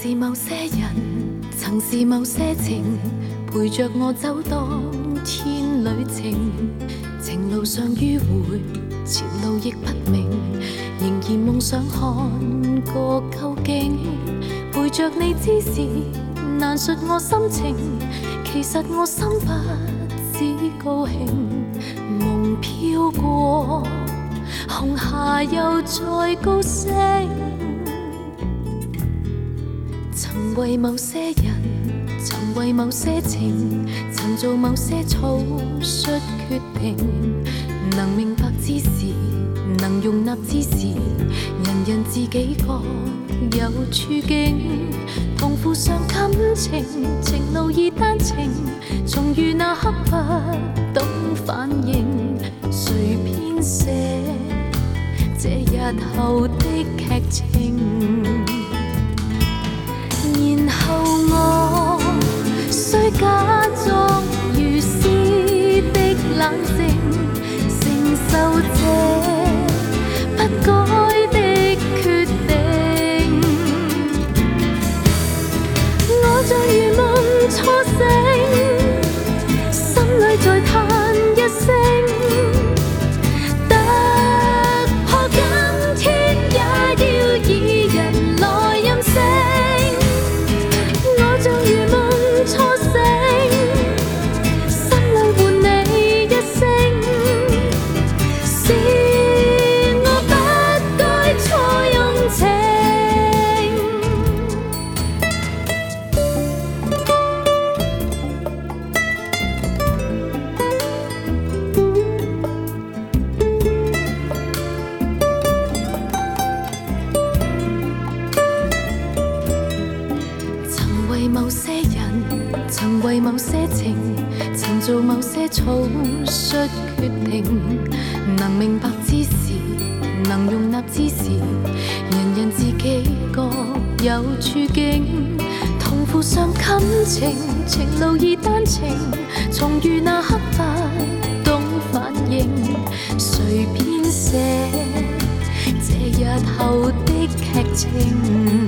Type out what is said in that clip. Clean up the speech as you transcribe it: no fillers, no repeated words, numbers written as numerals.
是某些人，曾是某些情，陪着我走當天旅程。情路上迂迴，前路亦不明，仍然夢想看個究竟。陪着你之時，難述我心情，其實我心不只高興。夢飄過，紅霞又再高升。曾為某些人，曾為某些情，曾做某些草率決定。能明白之時，能容納之時，人人自己各有處境。同負上感情，情路已單程，重遇那刻不懂反應。誰編寫這日後的劇情？然後我需假裝如詩的冷靜，承受這不該的決定。我像如夢初醒，心裏在嘆一聲，突破今天也要以人來任性。我像如夢初醒，心裏喚你一聲，是我不該錯用情。曾為某些人，曾為某些情，曾做某些草率決定。能明白之時，能容納之時，人人自己各有處境。同負上感情，情路已單程，重遇那刻不懂反應。誰編寫這日後的劇情？